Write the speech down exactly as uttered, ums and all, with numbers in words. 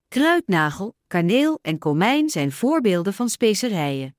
Kruidnagel, kaneel en komijn zijn voorbeelden van specerijen.